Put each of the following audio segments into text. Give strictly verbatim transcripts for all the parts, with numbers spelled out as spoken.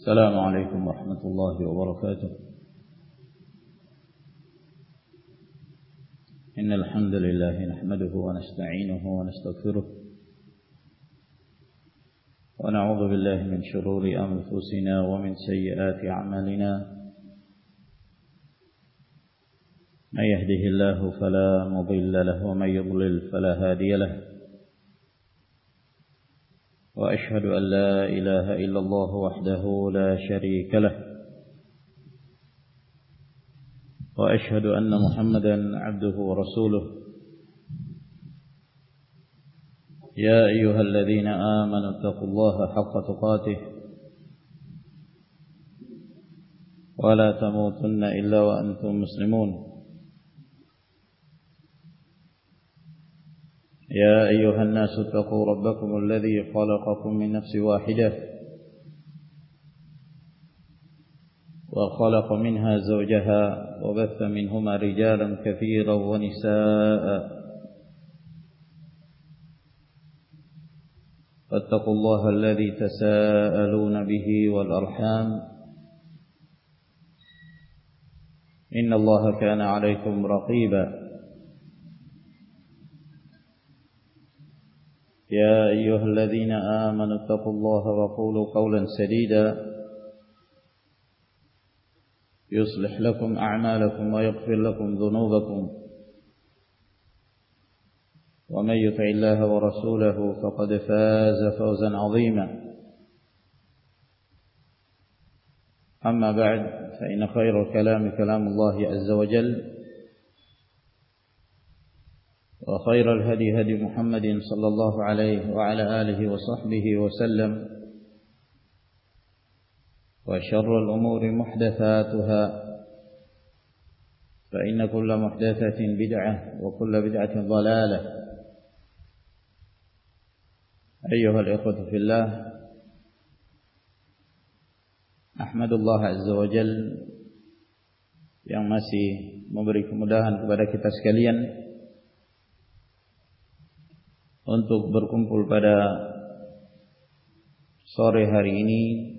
السلام عليكم ورحمة الله وبركاته. إن الحمد لله نحمده ونستعينه ونستغفره ونعوذ بالله من شرور أنفسنا ومن سيئات أعمالنا. من يهده الله فلا مضل له ومن يضلل فلا هادي له، وأشهد أن لا إله إلا الله وحده لا شريك له، وأشهد أن محمدا عبده ورسوله. يا أيها الذين آمنوا اتقوا الله حق تقاته ولا تموتن إلا وأنتم مسلمون. يا أيها الناس اتقوا ربكم الذي خلقكم من نفس واحدة وخلق منها زوجها وبث منهما رجالا كثيرا ونساء، فاتقوا الله الذي تساءلون به والأرحام إن الله كان عليكم رقيبا. يا أيها الذين آمنوا اتقوا الله وقولوا قولا سديدا يصلح لكم أعمالكم ويغفر لكم ذنوبكم، ومن يطع الله ورسوله فقد فاز فوزا عظيما. أما بعد، فإن خير الكلام كلام الله عز وجل، وخير الهدي هدي محمد صلى الله عليه وعلى آله وصحبه وسلم، وشر الأمور محدثاتها، فإن كل محدثة بدعة وكل بدعة ضلالة. أيها الإخوة في الله، أحمد الله عز وجل yang masih memberi kemudahan kepada kita sekalian untuk berkumpul pada sore hari ini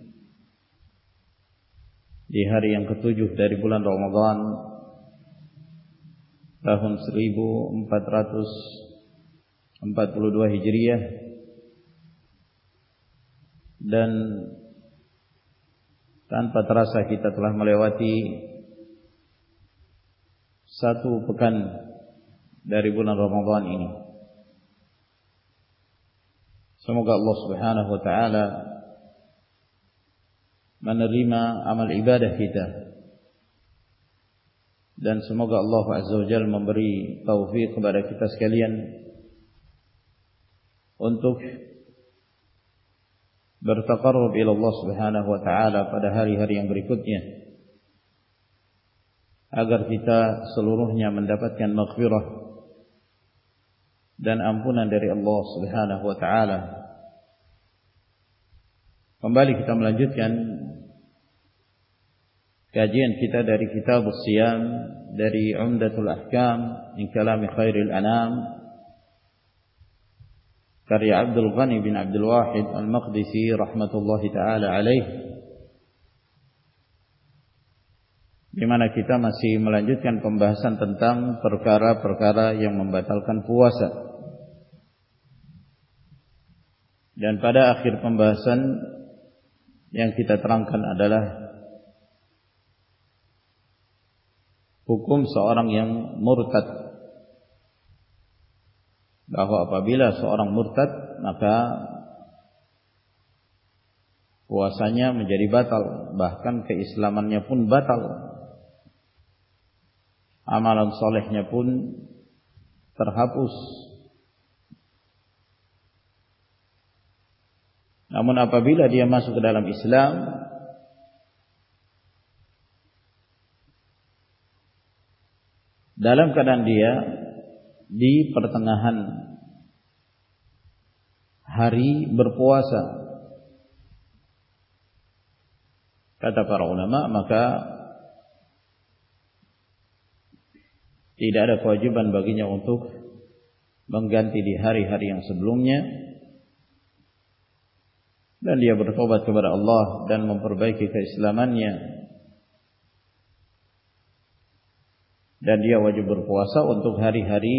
di hari yang ketujuh dari bulan Ramadan tahun seribu empat ratus empat puluh dua Hijriah, dan tanpa terasa kita telah melewati satu pekan dari bulan Ramadan ini. Semoga Allah Subhanahu wa taala menerima amal ibadah kita, dan semoga Allah Azza wa Jalla memberi taufik kepada kita sekalian untuk bertaqarrub ila Allah Subhanahu wa taala pada hari-hari yang berikutnya, agar kita seluruhnya mendapatkan maghfirah dan ampunan dari Allah Subhanahu wa taala. Kembali kita melanjutkan kajian kita dari kitab As-Siyam, dari Umdatul Ahkam min Kalami Khairil Anam, karya Abdul Ghani bin Abdul Wahid Al-Maqdisi rahmatullahi taala alaih, di mana kita masih melanjutkan pembahasan tentang perkara-perkara yang membatalkan puasa. Dan pada akhir pembahasan yang kita terangkan adalah hukum seorang yang murtad, bahwa apabila seorang murtad maka puasanya menjadi batal, bahkan keislamannya pun batal, amalan solehnya pun terhapus. Namun apabila dia masuk ke dalam Islam, dalam keadaan dia di pertengahan hari berpuasa, kata para ulama, maka tidak ada kewajiban baginya untuk mengganti di hari-hari yang sebelumnya, dan dia bertobat kepada Allah dan memperbaiki keislamannya, dan dia wajib berpuasa untuk hari-hari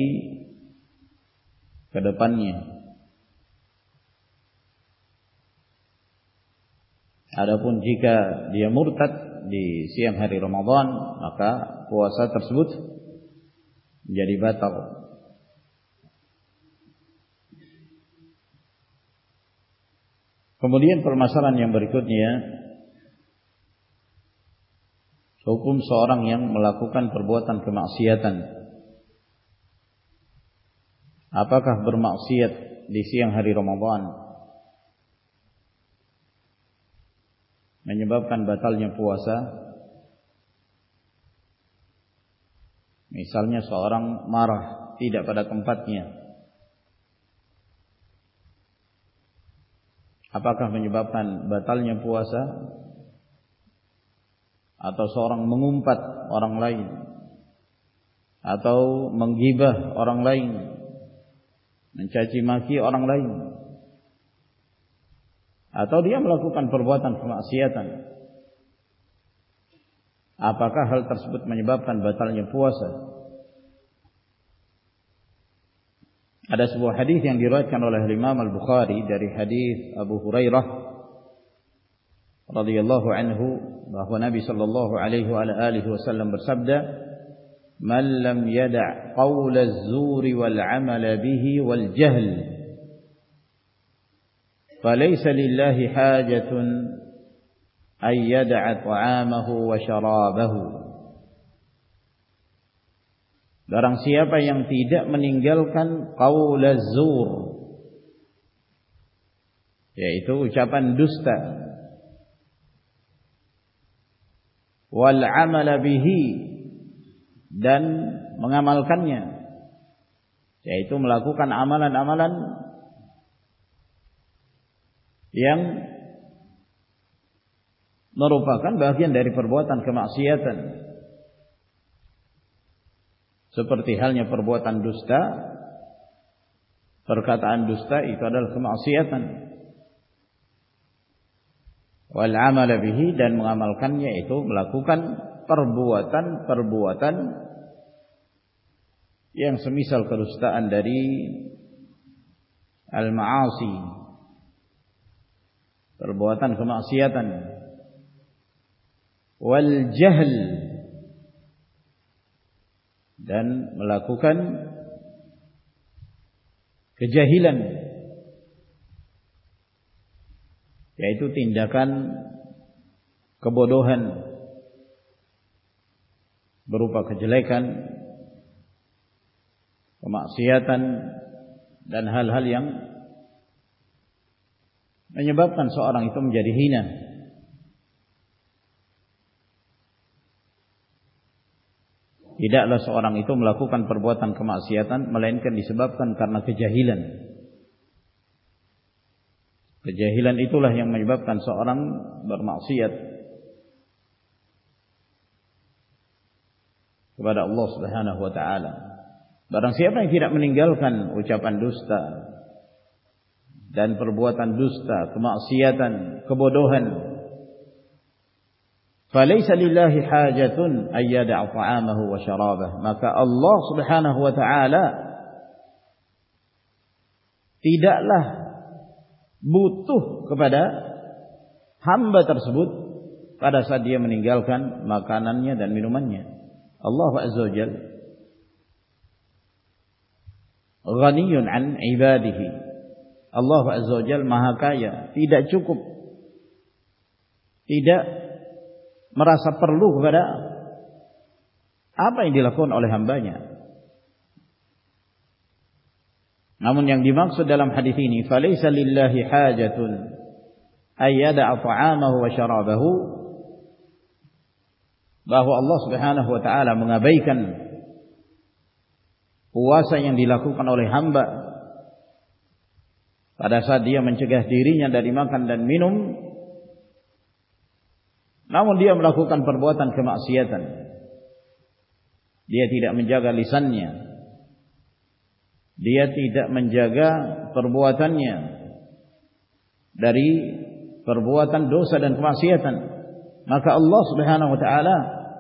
ke depannya. Adapun jika dia murtad di siang hari Ramadan, maka puasa tersebut menjadi batal. Kemudian permasalahan yang berikutnya, hukum seorang yang melakukan perbuatan kemaksiatan. Apakah bermaksiat di siang hari Ramadan menyebabkan batalnya puasa? Misalnya seorang marah tidak pada tempatnya, apakah menyebabkan batalnya puasa? Atau seorang mengumpat orang lain, atau menggibah orang lain, mencaci maki orang lain, atau dia melakukan perbuatan kemaksiatan, apakah hal tersebut menyebabkan batalnya puasa? Ada sebuah hadis yang diriwayatkan oleh Imam Al-Bukhari dari hadis Abu Hurairah radhiyallahu anhu, bahwa Nabi sallallahu alaihi wa alihi wasallam bersabda, "Man lam yada' qaula az-zuri wal 'amala bihi wal jahl falaysa lillahi hajatun ay yada'a ta'amahu wa syarabahu." Barang siapa yang tidak meninggalkan qaul az-zur, yaitu ucapan dusta, wal 'amala bihi, dan mengamalkannya, yaitu melakukan amalan-amalan yang merupakan bagian dari perbuatan kemaksiatan, seperti halnya perbuatan dusta. Perkataan dusta itu adalah kemaksiatan. Wal 'amala bihi, dan mengamalkannya, itu melakukan perbuatan-perbuatan yang semisal kedustaan dari al-ma'asi, perbuatan kemaksiatan. Wal jahl, dan melakukan kejahilan, yaitu tindakan kebodohan berupa kejelekan, kemaksiatan, dan hal-hal yang menyebabkan seorang itu menjadi hina. Tidaklah seorang itu melakukan perbuatan kemaksiatan melainkan disebabkan karena kejahilan. Kejahilan itulah yang menyebabkan seorang bermaksiat kepada Allah Subhanahu wa taala. Barang siapa yang tidak meninggalkan ucapan dusta dan perbuatan dusta, kemaksiatan, kebodohan, falaysa lillahi hajatun ay yada'a ta'amahu wa syarabah, maka Allah Subhanahu wa taala tidaklah butuh kepada hamba tersebut pada saat dia meninggalkan makanannya dan minumannya. Allah Azza wa Jalla ghaniyun an ibadihi. Allah Azza wa Jalla maha kaya, tidak cukup, tidak merasa perlu kepada apa yang dilakukan oleh hambanya. Namun yang dimaksud dalam hadis ini, falaysa lillahi hajatun ay yada'a ta'amahu wa syarabahu, bahwa Allah Subhanahu wa taala mengabaikan puasa yang dilakukan oleh hamba pada saat dia mencegah dirinya dari makan dan minum, namun dia melakukan perbuatan kemaksiatan. Dia tidak menjaga lisannya, dia tidak menjaga perbuatannya dari perbuatan dosa dan kemaksiatan, maka Allah Subhanahu wa taala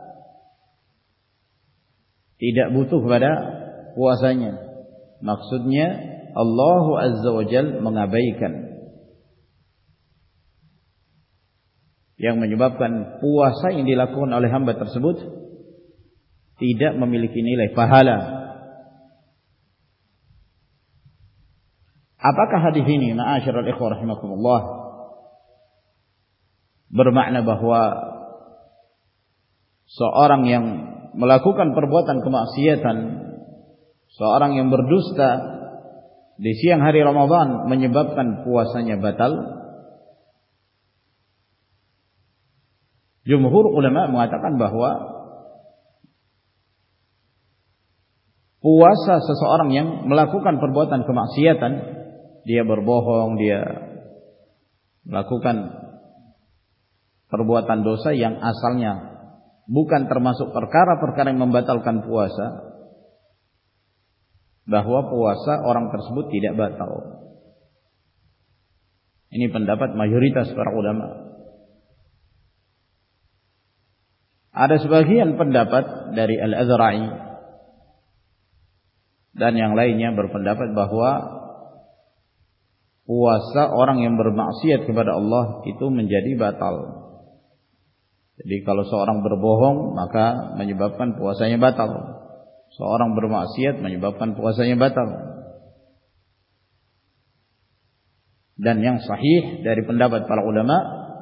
tidak butuh kepada puasanya. Maksudnya Allah Azza wa Jalla mengabaikan, yang menyebabkan puasa yang dilakukan oleh hamba tersebut tidak memiliki nilai pahala. Apakah hadis ini, ma'asyiral ikhwah rahimakumullah, bermakna bahwa seorang yang melakukan perbuatan kemaksiatan, seorang yang berdusta di siang hari Ramadan menyebabkan puasanya batal? Jumhur ulama mengatakan bahwa puasa seseorang yang melakukan perbuatan kemaksiatan, dia berbohong, dia melakukan perbuatan dosa yang asalnya bukan termasuk perkara-perkara yang membatalkan puasa, bahwa puasa orang tersebut tidak batal. Ini pendapat mayoritas para ulama. Ada sebagian pendapat dari Al-Azra'i dan yang lainnya berpendapat bahwa puasa orang yang bermaksiat kepada Allah itu menjadi batal. Jadi kalau seorang berbohong maka menyebabkan puasanya batal. Seorang bermaksiat menyebabkan puasanya batal. Dan yang sahih dari pendapat para ulama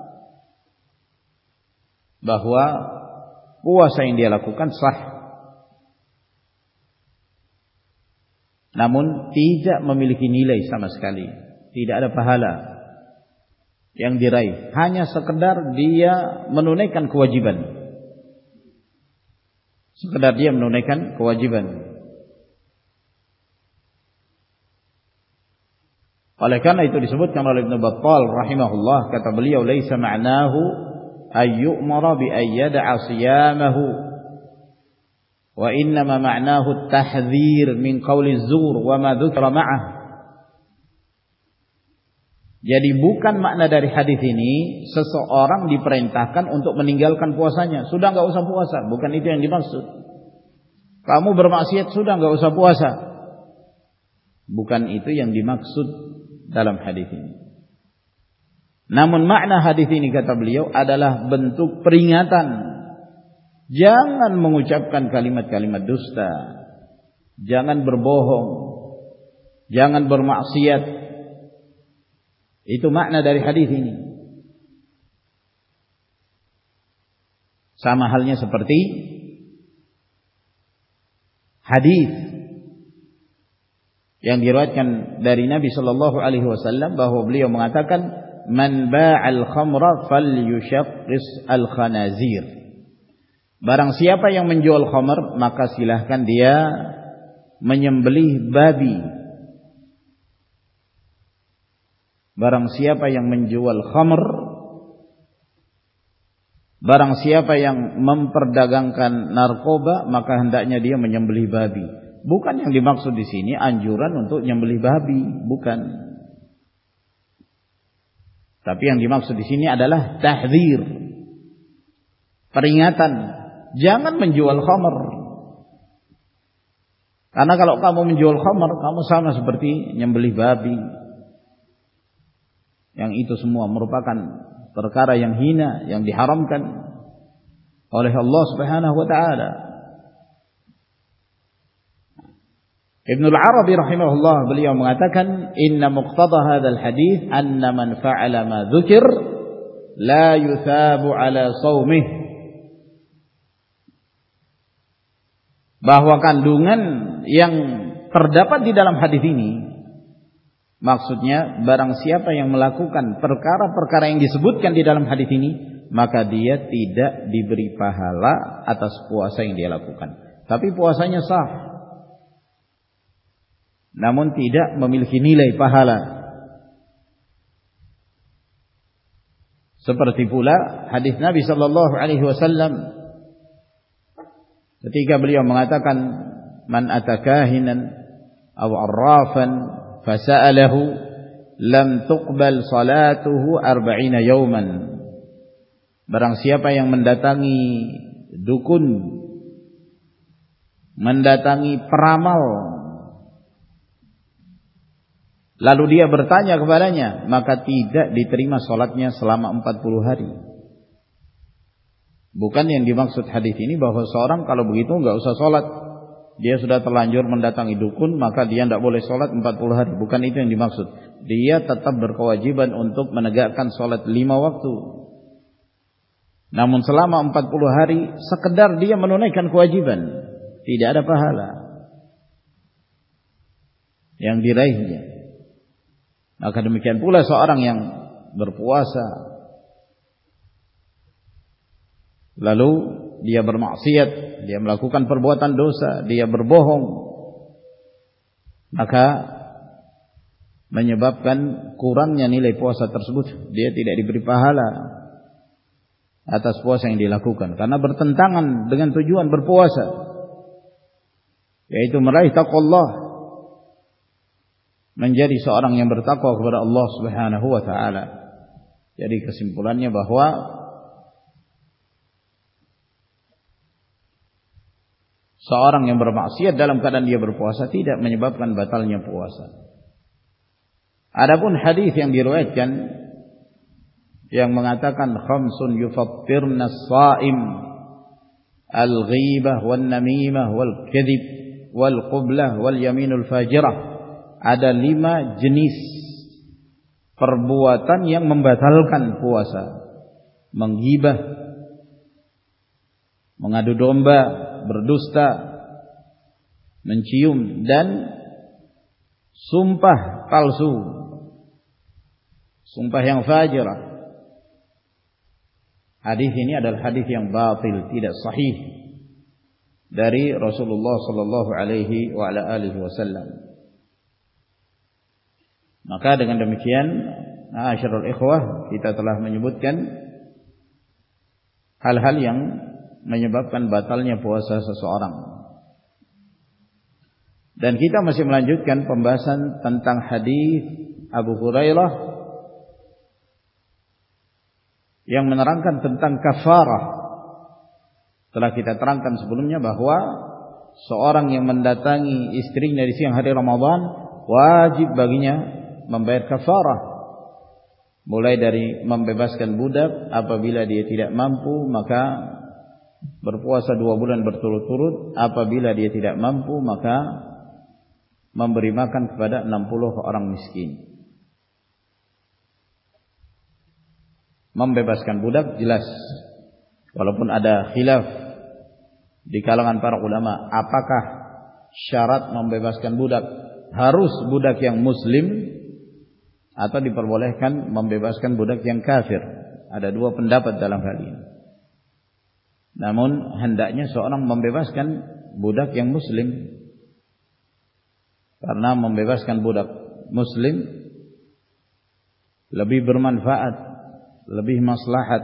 bahwa puasa yang dia lakukan sah, namun tidak memiliki nilai sama sekali, tidak ada pahala yang diraih, hanya sekedar dia menunaikan kewajiban, sekedar dia menunaikan kewajiban. Oleh karena itu disebutkan oleh Ibnu Battal rahimahullah, kata beliau, laisa ma'nahu ayyumara bi ayyada'a siyamahu wa innama ma'nahu at-tahdhir min qawli az-zur wa ma dzukira ma'ah. Jadi bukan makna dari hadis ini seseorang diperintahkan untuk meninggalkan puasanya, sudah enggak usah puasa, bukan itu yang dimaksud. Kamu bermaksiat sudah enggak usah puasa, bukan itu yang dimaksud dalam hadis ini. Namun makna hadis ini, kata beliau, adalah bentuk peringatan. Jangan mengucapkan kalimat-kalimat dusta, jangan berbohong, jangan bermaksiat. Itu makna dari hadis ini. Sama halnya seperti hadis yang diriwayatkan dari Nabi sallallahu alaihi wasallam bahwa beliau mengatakan, man ba'al khamra falyushaqqis al-khanazir. Barang siapa yang menjual khamr, maka silahkan dia menyembelih babi. Barang siapa yang menjual khamr, barang siapa yang memperdagangkan narkoba, maka hendaknya dia menyembelih babi. Bukan yang dimaksud di sini anjuran untuk menyembelih babi, bukan. Tapi yang dimaksud di sini adalah tahdzir, peringatan, jangan menjual khamr. Karena kalau kamu menjual khamr, kamu sama seperti nyembelih babi. Yang itu semua merupakan perkara yang hina, yang diharamkan oleh Allah Subhanahu wa taala. Ibnu al-Arabi rahimahullah beliau mengatakan, inna muqtada hadzal hadits anna man fa'ala ma dzukir la yuthabu ala shaumih. Bahwa kandungan yang terdapat di dalam hadis ini, maksudnya barang siapa yang melakukan perkara-perkara yang disebutkan di dalam hadis ini, maka dia tidak diberi pahala atas puasa yang dia lakukan. Tapi puasanya sah, namun tidak memiliki nilai pahala. Seperti pula hadis Nabi sallallahu alaihi wasallam ketika beliau mengatakan, man atakahinan aw arrafan fasa'alahu lam tuqbal salatuhu arba'ina yawman. Barang siapa yang mendatangi dukun, mendatangi peramal, lalu dia bertanya kepadanya, maka tidak diterima salatnya selama empat puluh hari. Bukan yang dimaksud hadis ini bahwa seorang kalau begitu enggak usah salat. Dia sudah terlanjur mendatangi dukun, maka dia tidak boleh salat empat puluh hari. Bukan itu yang dimaksud. Dia tetap berkewajiban untuk menegakkan salat lima waktu. Namun selama empat puluh hari sekedar dia menunaikan kewajiban, tidak ada pahala yang diraihnya. Maka demikian pula seorang yang berpuasa lalu dia bermaksiat, dia melakukan perbuatan dosa, dia berbohong, maka menyebabkan kurangnya nilai puasa tersebut. Dia tidak diberi pahala atas puasa yang dilakukan karena bertentangan dengan tujuan berpuasa, yaitu meraih taqwallah, menjadi seorang yang bertakwa kepada Allah Subhanahu wa taala. Jadi kesimpulannya bahwa seorang yang bermaksiat dalam keadaan dia berpuasa tidak menyebabkan batalnya puasa. Adapun hadis yang diriwayatkan yang mengatakan khamsun yufattirna as-sha'im al-ghibah wan namimah wal kadhib wal qublah wal yaminul fajirah, ada lima jenis perbuatan yang membatalkan puasa: menggibah, mengadu domba, berdusta, mencium, dan sumpah palsu, sumpah yang fajirah. Hadis ini adalah hadis yang batil, tidak sahih dari Rasulullah sallallahu alaihi wa ala alihi wasallam. Maka dengan demikian, ma'asyiral ikhwah, kita telah menyebutkan hal-hal yang menyebabkan batalnya puasa seseorang. Dan kita masih melanjutkan pembahasan tentang hadis Abu Hurairah yang menerangkan tentang kafarah. Telah kita terangkan sebelumnya bahwa seorang yang mendatangi istrinya di siang hari Ramadan wajib baginya membayar kafarah, mulai dari membebaskan budak apabila dia tidak mampu, maka berpuasa dua bulan berturut-turut. Apabila dia tidak mampu, maka memberi makan kepada enam puluh orang miskin. Membebaskan budak jelas, walaupun ada khilaf di kalangan para ulama, apakah syarat membebaskan budak harus budak yang muslim atau diperbolehkan membebaskan budak yang kafir. Ada dua pendapat dalam hal ini. Namun hendaknya seorang membebaskan budak yang muslim, karena membebaskan budak muslim lebih bermanfaat, lebih maslahat.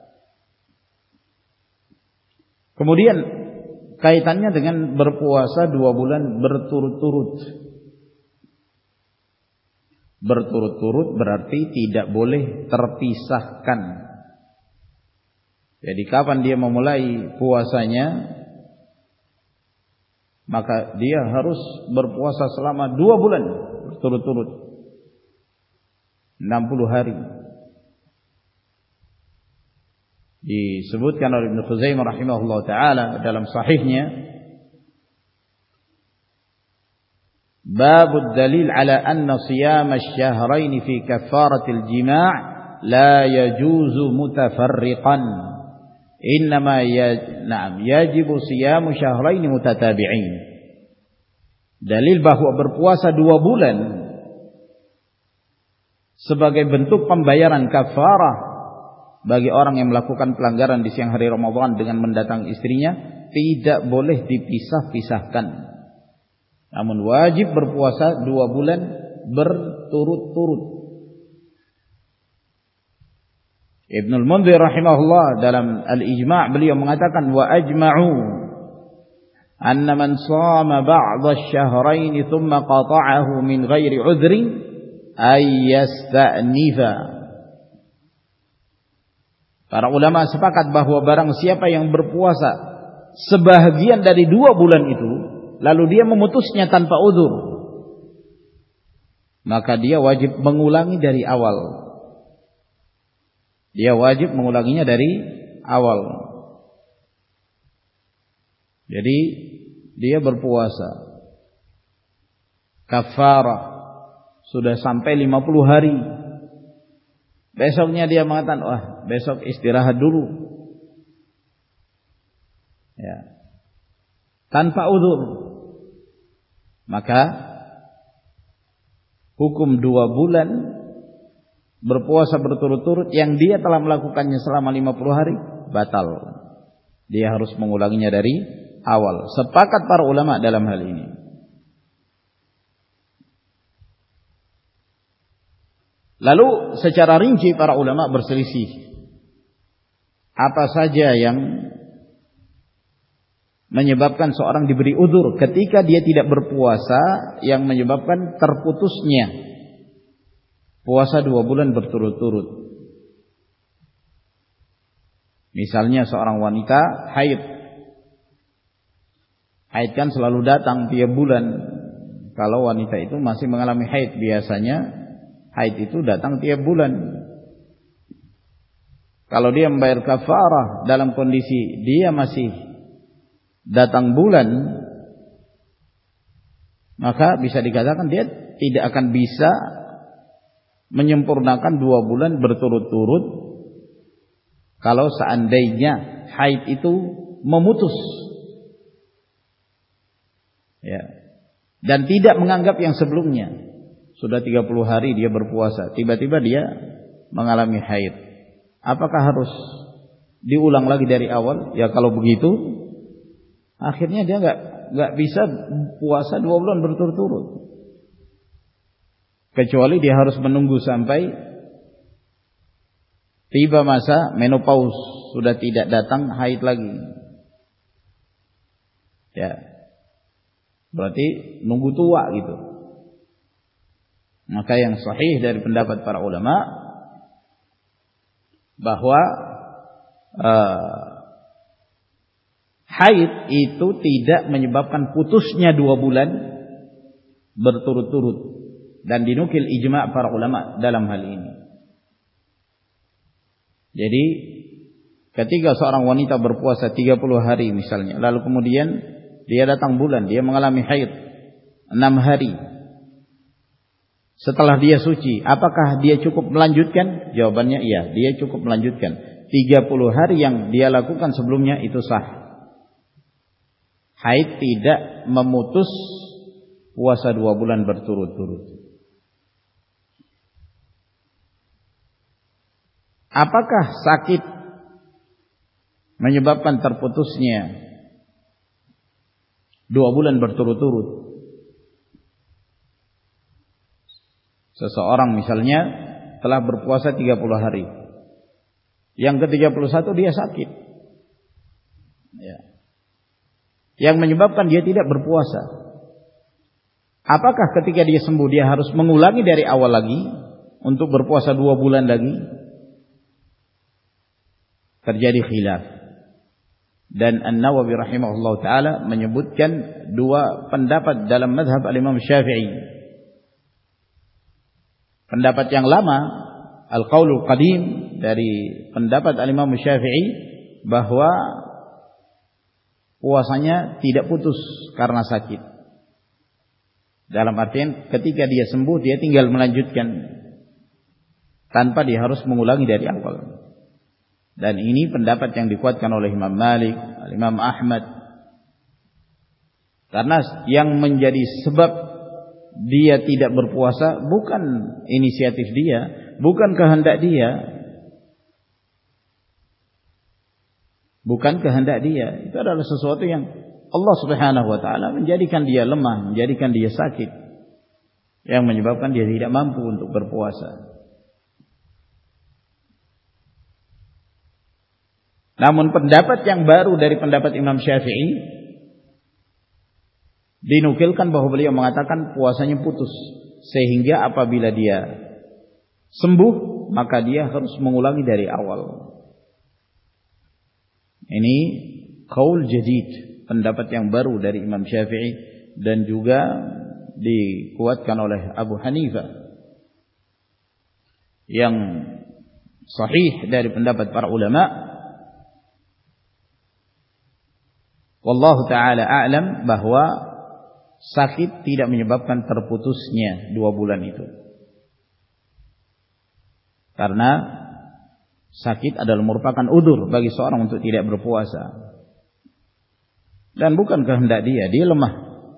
Kemudian kaitannya dengan berpuasa dua bulan berturut-turut. Berturut-turut berarti tidak boleh terpisahkan. Jadi kapan dia memulai puasanya, maka dia harus berpuasa selama dua bulan berturut-turut, enam puluh hari. Disebutkan oleh Ibnu Khuzaimah rahimahullah ta'ala dalam sahihnya, babud dalil ala anna siyam asy-syahrain fi kafaratil jima' la yajuzu mutafarriqan, innama ya, na'am yajibu siyamu syahrain mutatabi'in. Dalil bahwa berpuasa dua bulan sebagai bentuk pembayaran kafarah bagi orang yang melakukan pelanggaran di siang hari Ramadan dengan mendatangi istrinya tidak boleh dipisah-pisahkan. Namun wajib berpuasa dua bulan berturut-turut. Ibnul Mundhir rahimahullah dalam Al-Ijma' beliau mengatakan, wa ajma'u anna man shama ba'dha asy-syahrain thumma qata'ahu min ghairi 'udhrin ayyasta'nifa. Para ulama sepakat bahwa barang siapa yang berpuasa sebahagian dari dua bulan itu, lalu dia memutusnya tanpa uzur, maka dia wajib mengulangi dari awal. Dia wajib mengulanginya dari awal. Jadi dia berpuasa kafarah sudah sampai lima puluh hari. Besoknya dia mengatakan, wah besok istirahat dulu, ya, tanpa uzur, maka hukum dua bulan berpuasa berturut-turut yang dia telah melakukannya selama lima puluh hari batal. Dia harus mengulanginya dari awal. Sepakat para ulama dalam hal ini. Lalu secara rinci para ulama berselisih apa saja yang menyebabkan seorang diberi uzur ketika dia tidak berpuasa yang menyebabkan terputusnya puasa dua bulan berturut-turut. Misalnya seorang wanita haid. Haid kan selalu datang tiap bulan. Kalau wanita itu masih mengalami haid, biasanya haid itu datang tiap bulan. Kalau dia membayar kafarah dalam kondisi dia masih datang bulan, maka bisa dikatakan dia tidak akan bisa menyempurnakan dua bulan berturut-turut kalau seandainya haid itu memutus, ya, dan tidak menganggap yang sebelumnya. Sudah tiga puluh hari dia berpuasa, tiba-tiba dia mengalami haid. Apakah harus diulang lagi dari awal? Ya kalau begitu, akhirnya dia nggak nggak bisa puasa dua bulan berturut-turut. Kecuali dia harus menunggu sampai tiba masa menopause, sudah tidak datang haid lagi. Ya, berarti nunggu tua gitu. Maka yang sahih dari pendapat para ulama bahwa uh, haid itu tidak menyebabkan putusnya dua bulan berturut-turut, dan dinukil ijma' para ulama dalam hal ini. Jadi ketika seorang wanita berpuasa tiga puluh hari misalnya, lalu kemudian dia datang bulan, dia mengalami haid enam hari. Setelah dia suci, apakah dia cukup melanjutkan? Jawabannya iya, dia cukup melanjutkan. tiga puluh hari yang dia lakukan sebelumnya itu sah. Haid tidak memutus puasa dua bulan berturut-turut. Apakah sakit menyebabkan terputusnya dua bulan berturut-turut? Seseorang misalnya telah berpuasa tiga puluh hari, yang ke tiga puluh satu dia sakit, ya, yang menyebabkan dia tidak berpuasa. Apakah ketika dia sembuh dia harus mengulangi dari awal lagi untuk berpuasa dua bulan lagi? Terjadi khilaf. Dan An-Nawawi rahimahullah ta'ala menyebutkan dua pendapat dalam mazhab al-Imam Syafi'i. Pendapat yang lama, al-qaulul qadim, dari pendapat al-Imam Syafi'i, bahwa puasanya tidak putus karena sakit. Dalam artian ketika dia sembuh dia tinggal melanjutkan tanpa dia harus mengulangi dari awal. Dan ini pendapat yang dikuatkan oleh Imam Malik, Imam Ahmad. Karena yang menjadi sebab dia tidak berpuasa bukan inisiatif dia, bukan kehendak dia. Bukan kehendak dia. Itu adalah sesuatu yang Allah Subhanahu wa taala menjadikan dia lemah, menjadikan dia sakit, yang menyebabkan dia tidak mampu untuk berpuasa. Namun pendapat yang baru dari pendapat Imam Syafi'i dinukilkan bahwa beliau mengatakan puasanya putus sehingga apabila dia sembuh maka dia harus mengulangi dari awal. Ini qaul jadid, pendapat yang baru dari Imam Syafi'i dan juga dikuatkan oleh Abu Hanifah. Yang sahih dari pendapat para ulama, wallahu taala a'lam, bahwa sakit tidak menyebabkan terputusnya dua bulan itu. Karena sakit adalah merupakan udzur bagi seorang untuk tidak berpuasa. Dan bukan kehendak dia, dia lemah.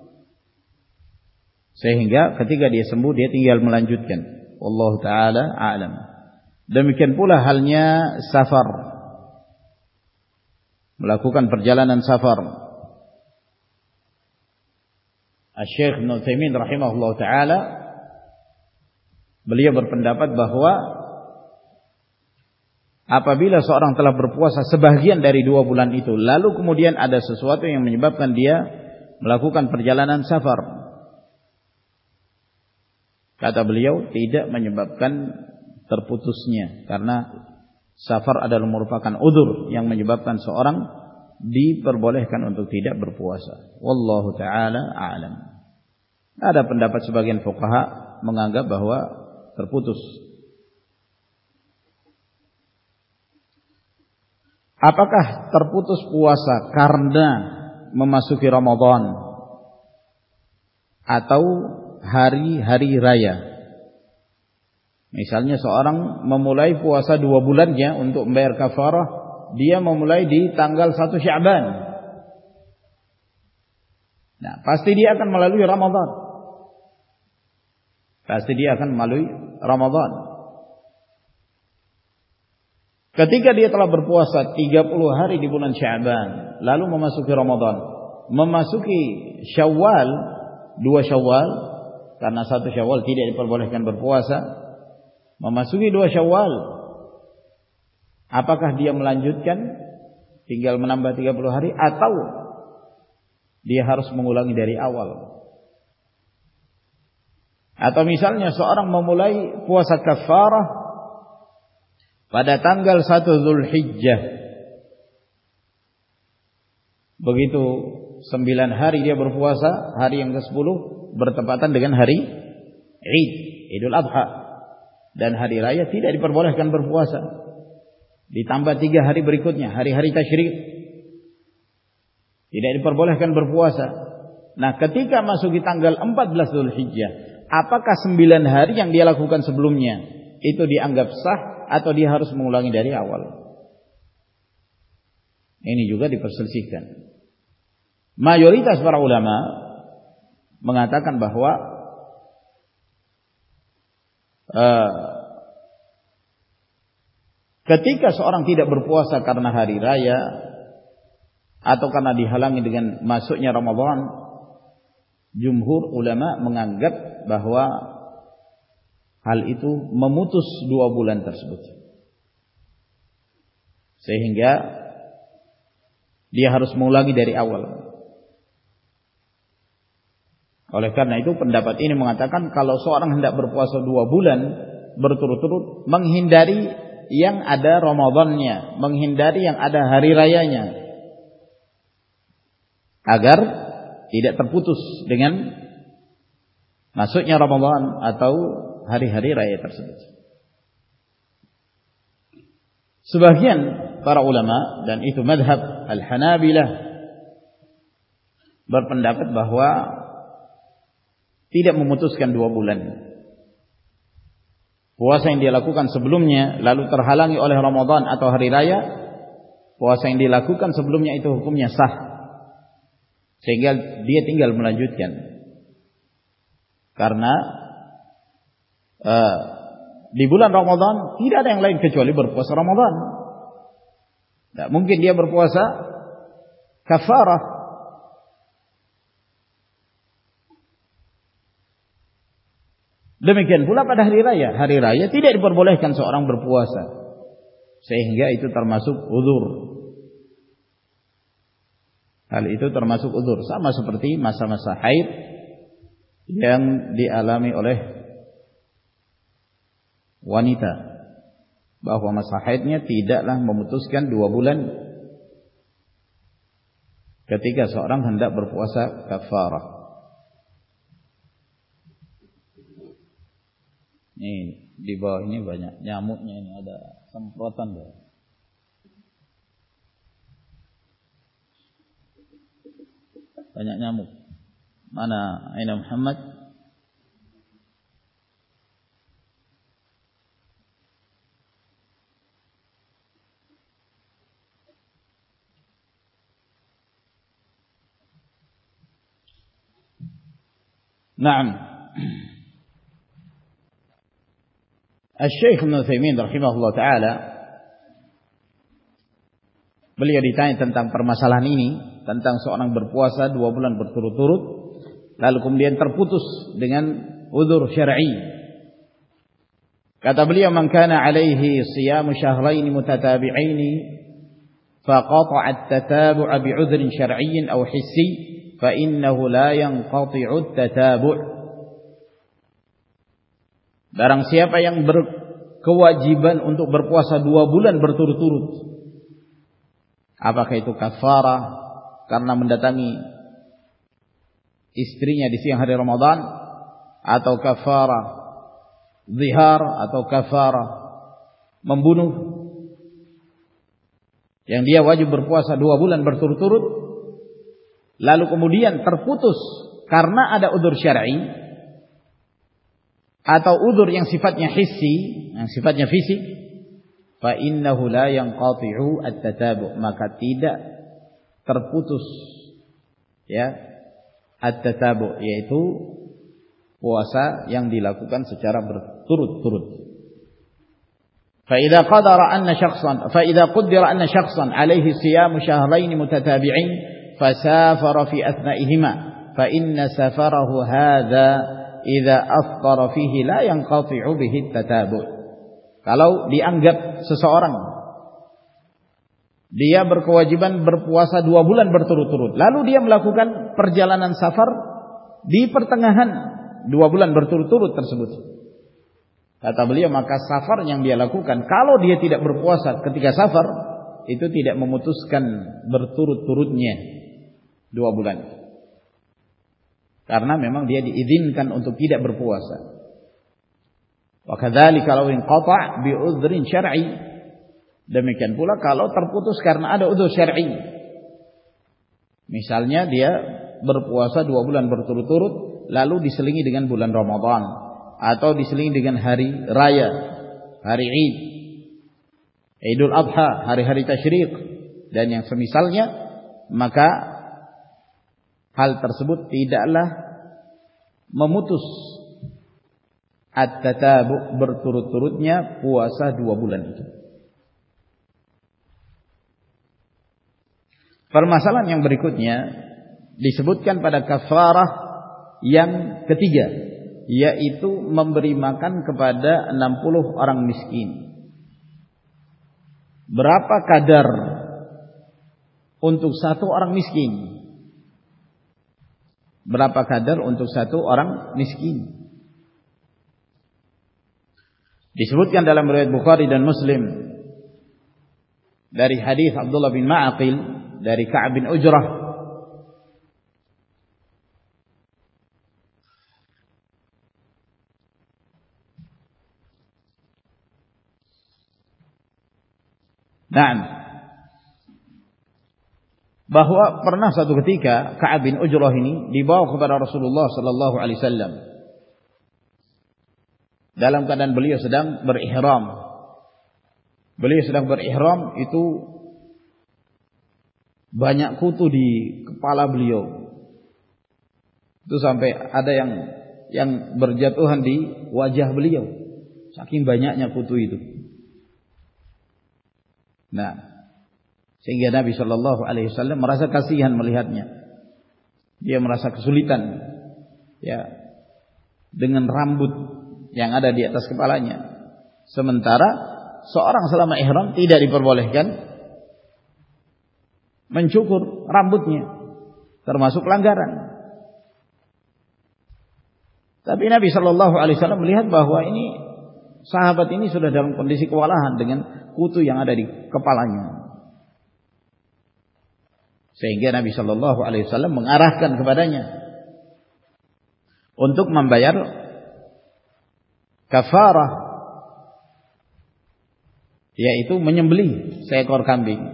Sehingga ketika dia sembuh dia tinggal melanjutkan. Wallahu taala a'lam. Demikian pula halnya safar, melakukan perjalanan safar. Asy-Syaikh Ibnu Utsaimin rahimahullah taala, beliau berpendapat bahwa apabila seorang telah berpuasa sebahagian dari dua bulan itu, lalu kemudian ada sesuatu yang menyebabkan dia melakukan perjalanan safar, kata beliau tidak menyebabkan terputusnya, karena safar adalah merupakan udzur yang menyebabkan seorang diperbolehkan untuk tidak berpuasa. Wallahu taala a'lam. Ada pendapat sebagian fuqaha menganggap bahwa terputus. Apakah terputus puasa karena memasuki Ramadan atau hari-hari raya? Misalnya seorang memulai puasa dua bulannya untuk membayar kafarah, dia memulai di tanggal satu Sya'ban. Nah, pasti dia akan melalui Ramadan. Pasti dia akan melalui Ramadan. Ketika dia telah berpuasa tiga puluh hari di bulan Sya'ban, lalu memasuki Ramadan, memasuki Syawal, dua Syawal, karena satu Syawal tidak diperbolehkan berpuasa, memasuki dua Syawal, apakah dia melanjutkan tinggal menambah tiga puluh hari atau dia harus mengulangi dari awal? Atau misalnya seorang memulai puasa kafarah pada tanggal satu Zulhijjah, begitu sembilan hari dia berpuasa, hari yang kesepuluh bertepatan dengan hari Id, Idul Adha, dan hari raya tidak diperbolehkan berpuasa. Ditambah tiga hari berikutnya, hari-hari tasyrik, tidak diperbolehkan berpuasa. Nah, ketika masuk di tanggal empat belas Zulhijjah, apakah sembilan hari yang dia lakukan sebelumnya itu dianggap sah atau dia harus mengulangi dari awal? Ini juga diperselisihkan. Mayoritas para ulama mengatakan bahwa Uh, ketika seorang tidak berpuasa karena hari raya atau karena dihalangi dengan masuknya Ramadan, jumhur ulama menganggap bahwa hal itu memutus dua bulan tersebut, sehingga dia harus mengulangi dari awal. Oleh karena itu pendapat ini mengatakan kalau seorang hendak berpuasa dua bulan berturut-turut, menghindari yang ada Ramadannya, menghindari yang ada hari rayanya, agar tidak terputus dengan masuknya Ramadan atau hari-hari raya tersebut. Sebagian para ulama, dan itu madhab Al-Hanabilah, berpendapat bahwa tidak memutuskan dua bulan. Puasa yang dia lakukan sebelumnya lalu terhalangi oleh Ramadan atau hari raya, puasa yang dilakukan sebelumnya itu hukumnya sah, sehingga dia tinggal melanjutkan. Karena uh, di bulan Ramadan tidak ada yang lain kecuali berpuasa Ramadan. Tidak mungkin dia berpuasa kafarah. Demikian pula pada hari raya. Hari raya tidak diperbolehkan seorang berpuasa, sehingga itu termasuk udzur. Hal itu termasuk udzur, sama seperti masa-masa haid yang dialami oleh wanita, bahwa masa haidnya tidaklah memutuskan dua bulan ketika seorang hendak berpuasa kafarah. Ini di bawah ini banyak nyamuknya, ini ada semprotan bawah. Banyak nyamuk. Mana Aina Muhammad? Naam. Al-Syekh Ibnu Utsaimin rahimahullah taala, beliau ditanya tentang permasalahan ini, tentang seorang berpuasa dua bulan berturut-turut lalu kemudian terputus dengan udzur syar'i. Kata beliau, "Man kana 'alaihi siyamu syahrayn mutatabi'ain faqata'a at-tatabu'a bi'udhrin syar'iyyin aw hissi fa innahu la yanqati'u at-tatabu'." Barang siapa yang berkewajiban untuk berpuasa dua bulan berturut-turut, apakah itu kafarah karena mendatangi istrinya di siang hari Ramadan, atau kafarah zihar, atau kafarah membunuh, yang dia wajib berpuasa dua bulan berturut-turut lalu kemudian terputus karena ada udzur syar'i atau udzur yang sifatnya hissi, yang sifatnya fisik, fa innahu la yanqati'u at-tatabu', maka tidak terputus ya at-tatabu', yaitu puasa yang dilakukan secara berturut-turut. Fa idza qadara anna shakhsan fa idza qaddara anna shakhsan 'alaihi siyamu shahrayn mutatabi'ain fasafara fi athna'ihima fa inna safarahu hadza idza afṭara fihi la yanqati'u bihi at-tatabu'. Kalau dianggap seseorang dia berkewajiban berpuasa dua bulan berturut-turut, lalu dia melakukan perjalanan safar di pertengahan dua bulan berturut-turut tersebut, kata beliau, maka safar yang dia lakukan, kalau dia tidak berpuasa ketika safar, itu tidak memutuskan berturut-turutnya dua bulan, karena memang dia diizinkan untuk tidak berpuasa. Wa kadzalika law inqata' bi udhrin syar'i, demikian pula kalau terputus karena ada udzur syar'i. Misalnya dia berpuasa dua bulan berturut-turut lalu diselingi dengan bulan Ramadan, atau diselingi dengan hari raya, hari Id, Idul Adha, hari-hari tasyrik dan yang semisalnya, maka hal tersebut tidaklah memutus at-tatabu' berturut-turutnya puasa dua bulan itu. Permasalahan yang berikutnya disebutkan pada kafarah yang ketiga, yaitu memberi makan kepada enam puluh orang miskin. Berapa kadar untuk satu orang miskin? Berapa kadar untuk satu orang miskin? Disebutkan dalam riwayat Bukhari dan Muslim dari hadis Abdullah bin Ma'aqil dari Ka'ab bin Ujrah, Naam, bahwa pernah satu ketika Ka'ab bin Ujrah ini dibawa kepada Rasulullah sallallahu alaihi wasallam dalam keadaan beliau sedang berihram. Beliau sedang berihram, itu banyak kutu di kepala beliau. Itu sampai ada yang yang berjatuhan di wajah beliau, saking banyaknya kutu itu. Nah, sehingga Nabi Shallallahu Alaihi Wasallam merasa kasihan melihatnya. Dia merasa kesulitan, ya, dengan rambut yang ada di atas kepalanya. Sementara seorang selama ihram tidak diperbolehkan mencukur rambutnya, termasuk pelanggaran. Tapi Nabi Shallallahu Alaihi Wasallam melihat bahwa ini sahabat ini sudah dalam kondisi kewalahan dengan kutu yang ada di kepalanya, sehingga Nabi Shallallahu Alaihi Wasallam mengarahkan kepadanya untuk membayar kafarah, yaitu menyembelih seekor kambing.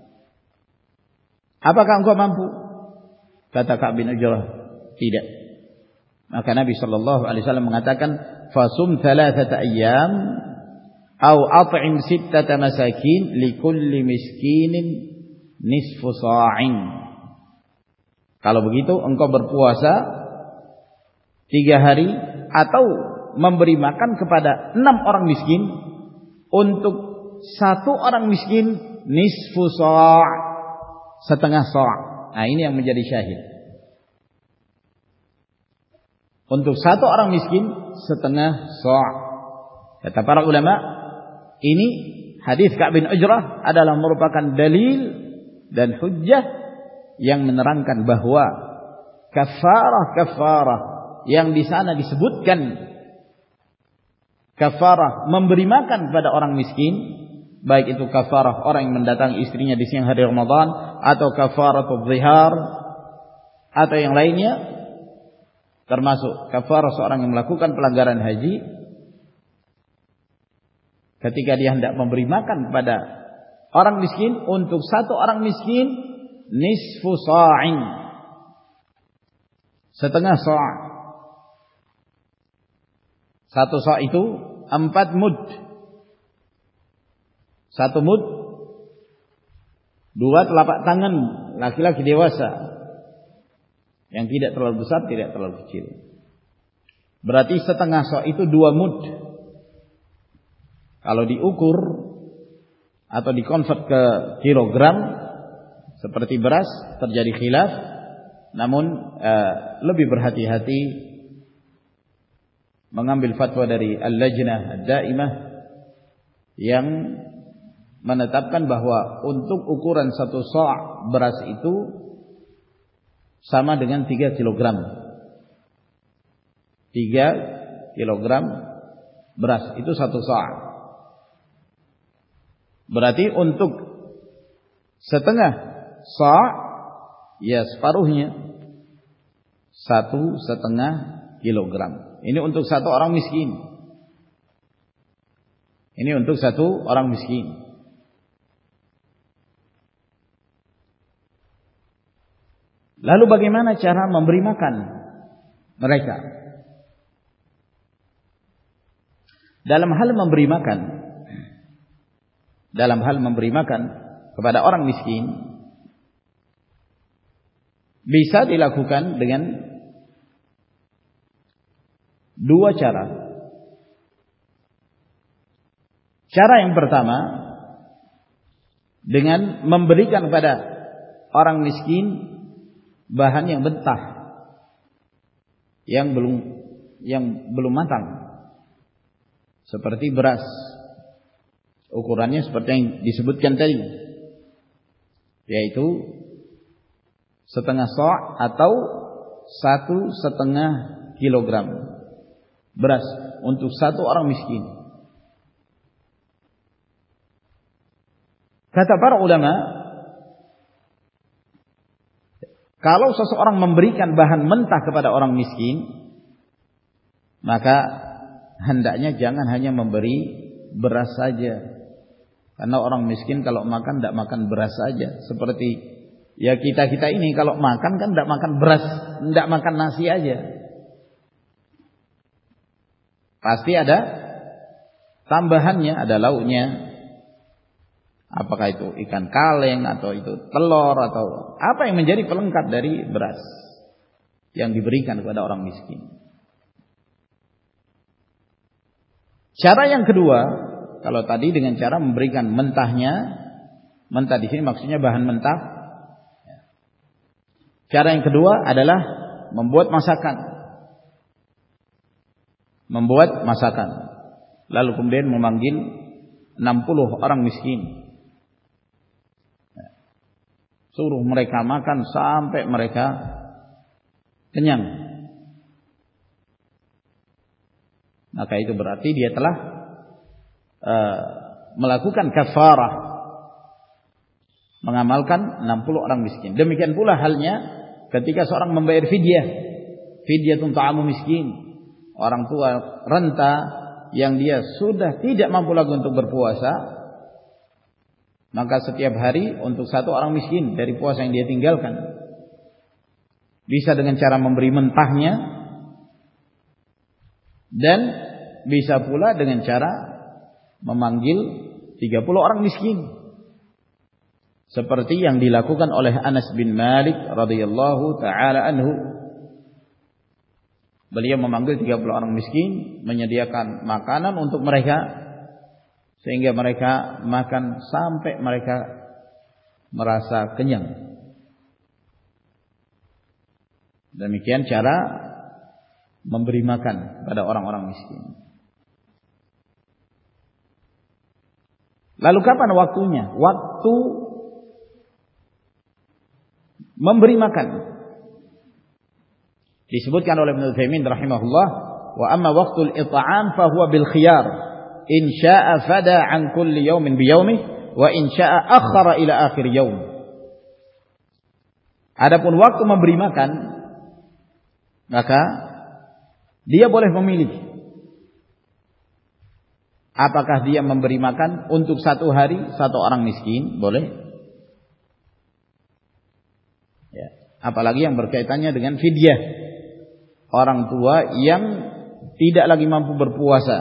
Apakah engkau mampu? Kata Ka'b bin Ujrah, tidak. Maka Nabi Shallallahu Alaihi Wasallam mengatakan, fasum thalathata ayyam, au at'im sittata masakin, likulli miskinin nisfu sa'in. Kalau begitu engkau berpuasa tiga hari atau memberi makan kepada enam orang miskin, untuk satu orang miskin nisfu sa', setengah sa'. Nah, ini yang menjadi syahid. Untuk satu orang miskin setengah sa'. Kata para ulama, ini hadis Ka'b bin Ujrah adalah merupakan dalil dan hujjah yang menerangkan bahwa kafarah-kafarah yang di sana disebutkan, kafarah memberi makan kepada orang miskin, baik itu kafarah orang yang mendatangi istrinya di siang hari Ramadan, atau kafaratul zihar, atau yang lainnya, termasuk kafarah seorang yang melakukan pelanggaran haji, ketika dia hendak memberi makan kepada orang miskin, untuk satu orang miskin nisfu sa'in, setengah sa'. Satu sa' itu empat mud. Satu mud, dua telapak tangan laki-laki dewasa, yang tidak terlalu besar, tidak terlalu kecil. Berarti setengah sa' itu dua mud. Kalau diukur atau dikonvert ke kilogram seperti beras terjadi khilaf, namun eh, lebih berhati-hati mengambil fatwa dari Al-Lajnah Ad-Daimah yang menetapkan bahwa untuk ukuran satu sa' beras itu sama dengan tiga kilogram. tiga kilogram beras itu satu sa'. Berarti untuk setengah sa' ya separuhnya, satu setengah kilogram. Ini untuk satu orang miskin. Ini untuk satu orang miskin. Lalu bagaimana cara memberi makan mereka? Dalam hal memberi makan, dalam hal memberi makan kepada orang miskin, bisa dilakukan dengan dua cara. Cara yang pertama, dengan memberikan kepada orang miskin bahan yang mentah, yang belum yang belum matang, seperti beras. Ukurannya seperti yang disebutkan tadi, yaitu setengah sa' atau satu setengah kilogram beras untuk satu orang miskin. Kata para ulama, kalau seseorang memberikan bahan mentah kepada orang miskin, maka hendaknya jangan hanya memberi beras saja. Karena orang miskin kalau makan tidak makan beras saja. Seperti ya kita-kita ini kalau makan kan tidak makan beras, tidak makan nasi aja. Pasti ada tambahannya, ada lauknya. Apakah itu ikan kaleng atau itu telur atau apa yang menjadi pelengkap dari beras yang diberikan kepada orang miskin. Cara yang kedua, kalau tadi dengan cara memberikan mentahnya, mentah di sini maksudnya bahan mentah. Cara yang kedua adalah membuat masakan. Membuat masakan. Lalu kemudian memanggil enam puluh orang miskin. Suruh mereka makan sampai mereka kenyang. maka itu berarti dia telah uh, melakukan kafarah, mengamalkan enam puluh orang miskin. Demikian pula halnya ketika seorang membayar fidyah, fidyatun ta'amu miskin, orang tua renta yang dia sudah tidak mampu lagi untuk berpuasa, maka setiap hari untuk satu orang miskin dari puasa yang dia tinggalkan. Bisa dengan cara memberi mentahnya, dan bisa pula dengan cara memanggil tiga puluh orang miskin, seperti yang dilakukan oleh Anas bin Malik radhiyallahu taala anhu. Beliau memanggil tiga puluh orang miskin, menyediakan makanan untuk mereka sehingga mereka makan sampai mereka merasa kenyang. Demikian cara memberi makan pada orang-orang miskin. Lalu kapan waktunya? Waktu memberi makan disebutkan oleh Ibnu Utsaimin rahimahullah, wa amma waqtul it'am fa huwa bil khiyar, in syaa'a fada an kulli yawmin bi yawmihi wa in syaa'a akhara ila akhir yaum. Adapun waktu memberi makan, maka dia boleh memilih apakah dia memberi makan untuk satu hari satu orang miskin, boleh ya. Apalagi yang berkaitannya dengan fidyah, orang tua yang tidak lagi mampu berpuasa,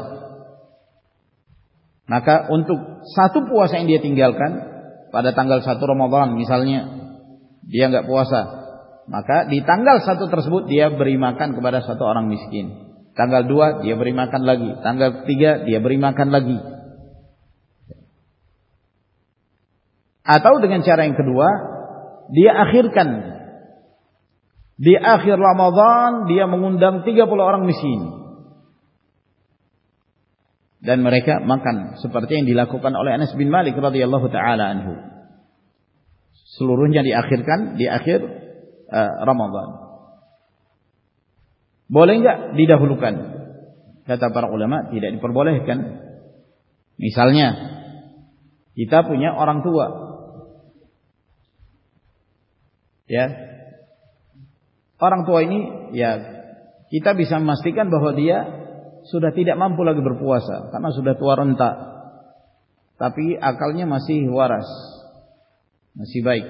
maka untuk satu puasa yang dia tinggalkan pada tanggal satu Ramadan misalnya, dia enggak puasa, maka di tanggal satu tersebut dia beri makan kepada satu orang miskin. Tanggal dua dia beri makan lagi, tanggal tiga dia beri makan lagi. Atau dengan cara yang kedua, dia akhirkan, di akhir Ramadan dia mengundang tiga puluh orang miskin, dan mereka makan seperti yang dilakukan oleh Anas bin Malik radhiyallahu taala anhu. Seluruhnya diakhirkan di akhir Uh, Ramadan. Boleh enggak didahulukan? Kata para ulama tidak diperbolehkan. Misalnya kita punya orang tua, ya, orang tua ini ya kita bisa memastikan bahwa dia sudah tidak mampu lagi berpuasa karena sudah tua renta, tapi akalnya masih waras, masih baik.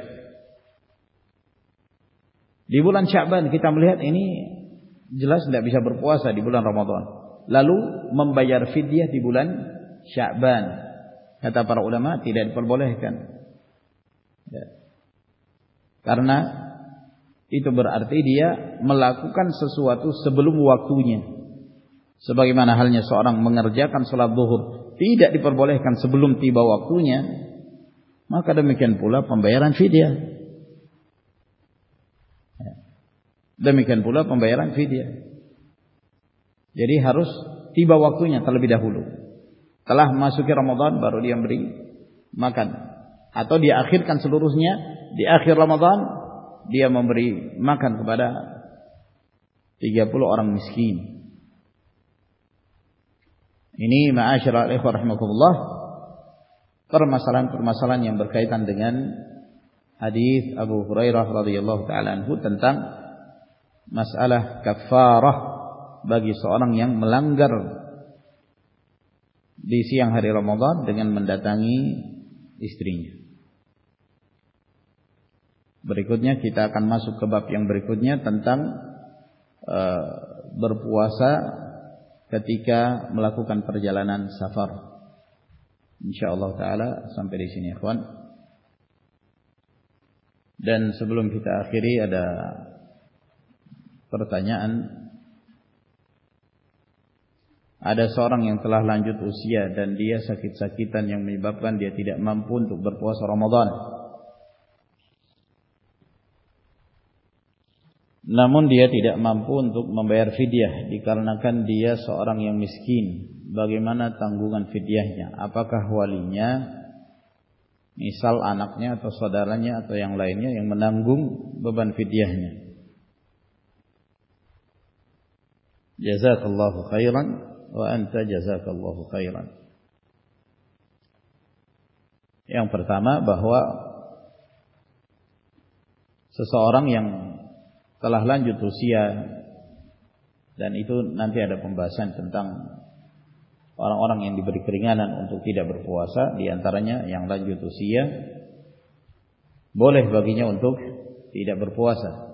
Di bulan Sya'ban kita melihat ini jelas tidak bisa berpuasa di bulan Ramadan, lalu membayar fidyah di bulan Sya'ban. Kata para ulama tidak diperbolehkan ya. Karena itu berarti dia melakukan sesuatu sebelum waktunya. Sebagaimana halnya seorang mengerjakan salat zuhur tidak diperbolehkan sebelum tiba waktunya, maka demikian pula pembayaran fidyah. Demikian pula pembayaran fidyah. Jadi harus tiba waktunya terlebih dahulu. Telah masuki Ramadan baru dia beri makan, atau dia akhirkan seluruhnya di akhir Ramadan dia memberi makan kepada tiga puluh orang miskin. Ini ma'asyiral ikhwah rahimakumullah, permasalahan-permasalahan yang berkaitan dengan hadis Abu Hurairah radhiyallahu taala anhu tentang masalah kafarah bagi seorang yang melanggar di siang hari Ramadan dengan mendatangi istrinya. Berikutnya kita akan masuk ke bab yang berikutnya tentang uh, berpuasa ketika melakukan perjalanan safar. Insyaallah taala sampai di sini ikhwan. Dan sebelum kita akhiri ada pertanyaan. Ada seorang yang telah lanjut usia dan dia sakit-sakitan yang menyebabkan dia tidak mampu untuk berpuasa Ramadan. Namun dia tidak mampu untuk membayar fidyah dikarenakan dia seorang yang miskin. Bagaimana tanggungan fidyahnya? Apakah walinya, misal anaknya atau saudaranya atau yang lainnya yang menanggung beban fidyahnya? Jazakallahu khairan wa anta jazakallahu khairan. Yang pertama, bahwa seseorang yang telah lanjut usia, dan itu nanti ada pembahasan tentang orang-orang yang diberi keringanan untuk tidak berpuasa, di antaranya yang lanjut usia boleh baginya untuk tidak berpuasa.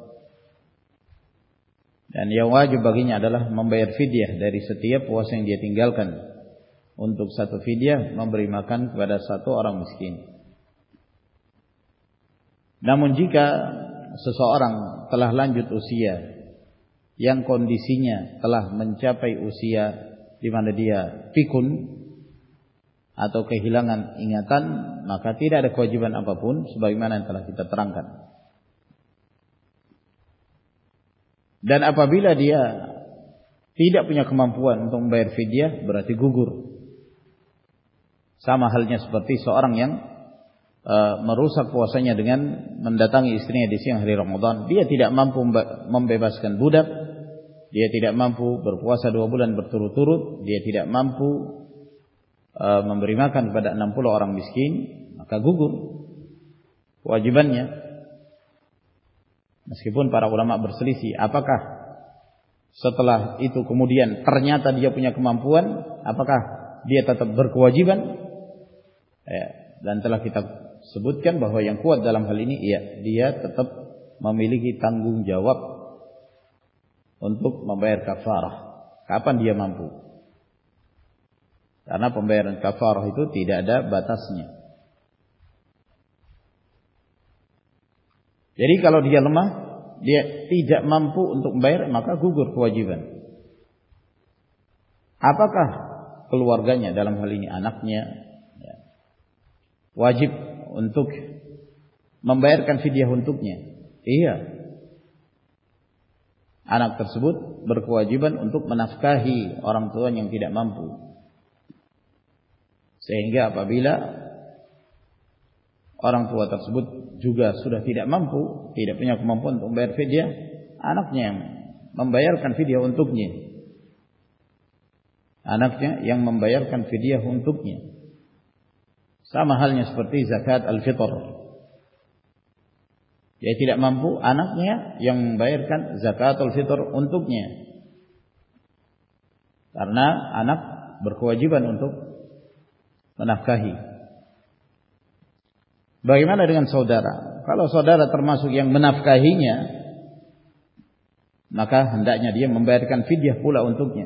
Dan yang wajib baginya adalah membayar fidyah dari setiap puasa yang dia tinggalkan. Untuk satu fidyah memberi makan kepada satu orang miskin. Namun jika seseorang telah lanjut usia yang kondisinya telah mencapai usia di mana dia pikun atau kehilangan ingatan, maka tidak ada kewajiban apapun sebagaimana yang telah kita terangkan. Dan apabila dia tidak punya kemampuan untuk membayar fidyah, berarti gugur. Sama halnya seperti seorang yang uh, merusak puasanya dengan mendatangi istrinya di siang hari Ramadan. Dia tidak mampu membebaskan budak, dia tidak mampu berpuasa dua bulan berturut-turut, dia tidak mampu uh, memberi makan kepada enam puluh orang miskin, maka gugur kewajibannya. Meskipun para ulama berselisih, apakah setelah itu kemudian ternyata dia punya kemampuan, apakah dia tetap berkewajiban? Ya, dan telah kita sebutkan bahwa yang kuat dalam hal ini, iya, dia tetap memiliki tanggung jawab untuk membayar kafarah. Kapan dia mampu? Karena pembayaran kafarah itu tidak ada batasnya. Jadi kalau dia lemah, dia tidak mampu untuk membayar, maka gugur kewajiban. Apakah keluarganya, dalam hal ini anaknya, ya, wajib untuk membayarkan fidyah untuknya? Iya. Anak tersebut berkewajiban untuk menafkahi orang tua yang tidak mampu. Sehingga apabila orang tua tersebut juga sudah tidak mampu, tidak punya kemampuan untuk membayar fidyah, anaknya yang membayarkan fidyah untuknya. Anaknya yang membayarkan fidyah untuknya. Sama halnya seperti zakat al-fitr. Dia tidak mampu, anaknya yang membayarkan zakat al-fitr untuknya. Karena anak berkewajiban untuk menafkahi. Bagaimana dengan saudara? Kalau saudara termasuk yang menafkahinya, maka hendaknya dia membayarkan fidyah pula untuknya.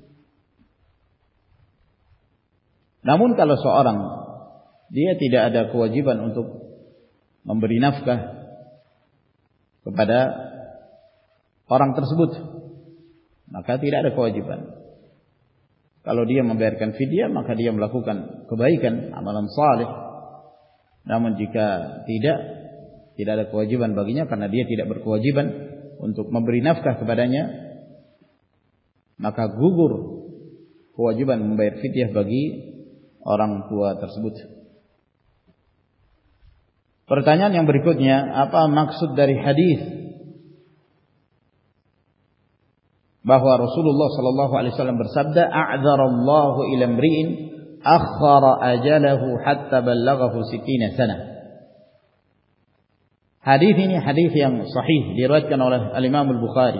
Namun kalau seorang dia tidak ada kewajiban untuk memberi nafkah kepada orang tersebut, maka tidak ada kewajiban. Kalau dia membayarkan fidyah, maka dia melakukan kebaikan, amalan saleh. Namun jika tidak, tidak ada kewajiban baginya karena dia tidak berkewajiban untuk memberi nafkah kepadanya, maka gugur kewajiban membayar fidyah bagi orang tua tersebut. Pertanyaan yang berikutnya, apa maksud dari hadis bahwa Rasulullah sallallahu alaihi wasallam bersabda, "A'dzarallahu ila imri'in akhara ajalahu hatta ballaghahu sittina sana." Hadis ini hadis yang sahih, diriwayatkan oleh Al-Imam Al-Bukhari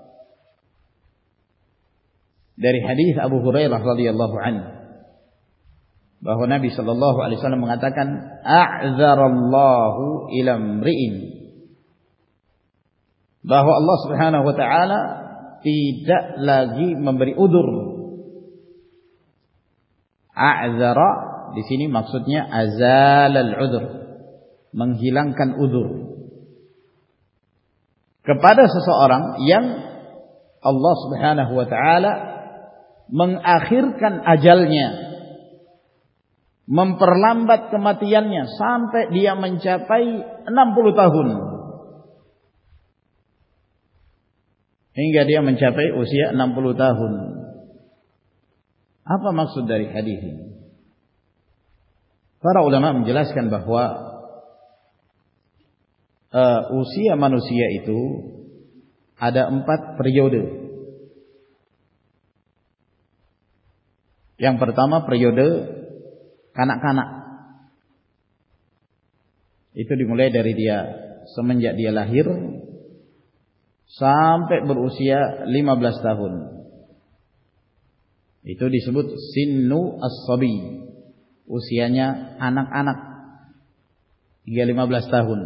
dari hadis Abu Hurairah radhiyallahu anhu, bahwa Nabi sallallahu alaihi wasallam mengatakan, "A'dzarallahu ila imri'in," bahwa Allah Subhanahu wa taala tidak lagi memberi udzur. A'dzara di sini maksudnya azalal udzur, menghilangkan udzur kepada seseorang yang Allah Subhanahu wa taala mengakhirkan ajalnya, memperlambat kematiannya sampai dia mencapai enam puluh tahun, hingga dia mencapai usia enam puluh tahun. Apa maksud dari hadis ini? Para ulama menjelaskan bahwa uh, usia manusia itu ada empat periode. Yang pertama periode kanak-kanak. Itu dimulai dari dia semenjak dia lahir sampai berusia lima belas tahun. Itu disebut sinnu as-sabi. Usianya anak-anak hingga lima belas tahun.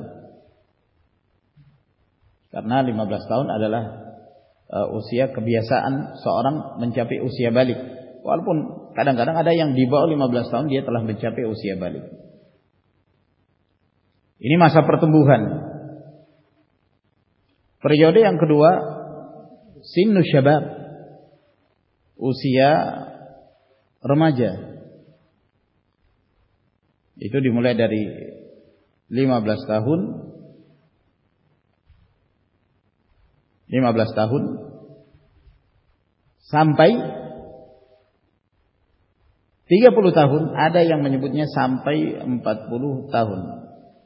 Karena lima belas tahun adalah uh, usia kebiasaan seorang mencapai usia balik. Walaupun kadang-kadang ada yang di bawah lima belas tahun dia telah mencapai usia balik. Ini masa pertumbuhan. Periode yang kedua sinnu syabab, usia remaja. Itu dimulai dari lima belas tahun lima belas tahun sampai tiga puluh tahun, ada yang menyebutnya sampai empat puluh tahun.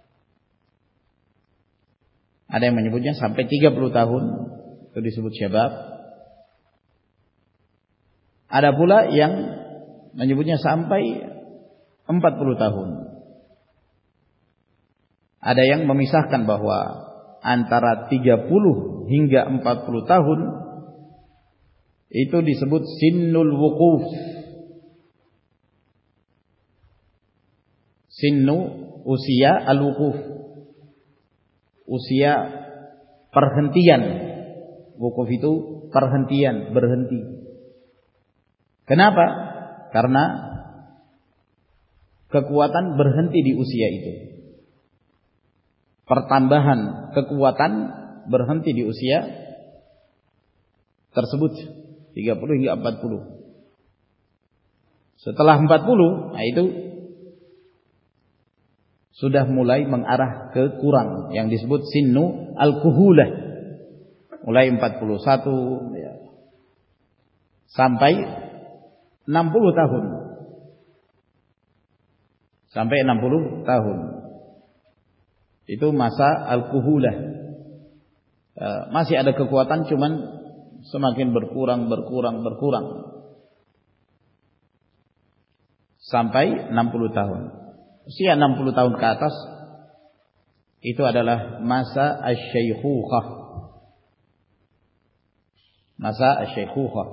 Ada yang menyebutnya sampai tiga puluh tahun, itu disebut syabab. Ada pula yang menyebutnya sampai empat puluh tahun. Ada yang memisahkan bahwa antara tiga puluh hingga empat puluh tahun itu disebut sinnul wuquf. Sinnu usia al-wuquf. Usia perhentian. Wukuf itu perhentian, berhenti. Kenapa? Karena kekuatan berhenti di usia itu. Pertambahan kekuatan berhenti di usia tersebut tiga puluh hingga empat puluh. Setelah empat puluh, nah itu sudah mulai mengarah ke kurang, yang disebut sinnu al-kuhulah. Mulai empat puluh satu ya, sampai enam puluh tahun. Sampai enam puluh tahun. Itu masa al-kuhulah. E, masih ada kekuatan, cuman semakin berkurang, berkurang, berkurang. Sampai enam puluh tahun. Usia enam puluh tahun ke atas itu adalah masa asy-syaikhukhah. Masa asy-syaikhukhah.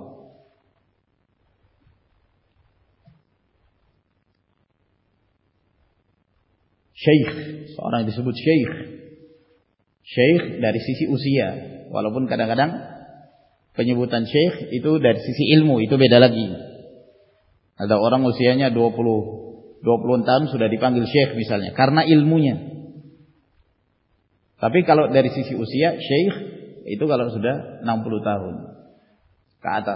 Syekh, seorang yang disebut syekh. Syekh dari sisi usia, walaupun kadang-kadang penyebutan syekh itu dari sisi ilmu, itu beda lagi. Ada orang usianya dua puluh dua puluh tahun sudah dipanggil syekh misalnya karena ilmunya. Tapi kalau dari sisi usia, syekh itu kalau sudah enam puluh tahun ke atas.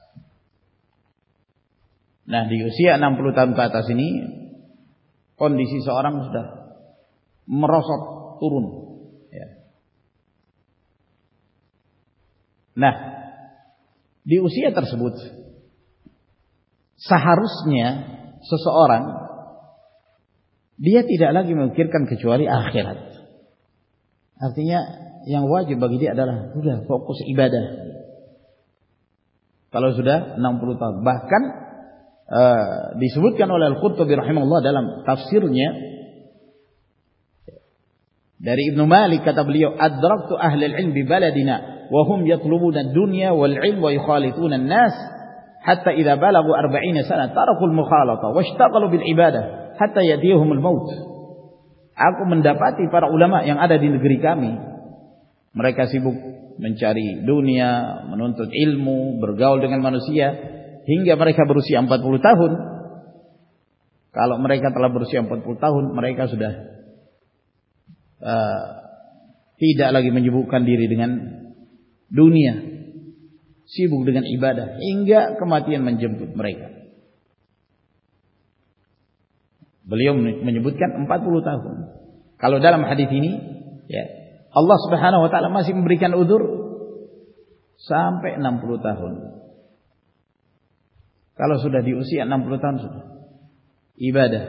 Nah, di usia enam puluh tahun ke atas ini kondisi seorang sudah merosot turun ya. Nah, di usia tersebut seharusnya seseorang dia tidak lagi memikirkan kecuali akhirat. Artinya yang wajib bagi dia adalah sudah fokus ibadah. Kalau sudah enam puluh tahun, bahkan uh, disebutkan oleh Al-Qurtubi rahimahullah dalam tafsirnya dari Ibnu Malik, kata beliau, adraktu ahlal ilm bi baladina wa hum yatlubuna ad-dunya wal ilm wa yukhalifuna an-nas hatta idza balagu arba'ina sana tarakul mukhalata washtaghalu bil ibadah hatta yatihumul maut. Aku mendapati para ulama yang ada di negeri kami, mereka sibuk mencari dunia, menuntut ilmu, bergaul dengan manusia hingga mereka berusia empat puluh tahun. Kalau mereka telah berusia empat puluh tahun, mereka sudah uh, tidak lagi menyibukkan diri dengan dunia, sibuk dengan ibadah hingga kematian menjemput mereka. Beliau menyebutkan empat puluh tahun. Kalau dalam hadis ini, ya, Allah Subhanahu wa taala masih memberikan udzur sampai enam puluh tahun. Kalau sudah di usia enam puluh tahun sudah ibadah.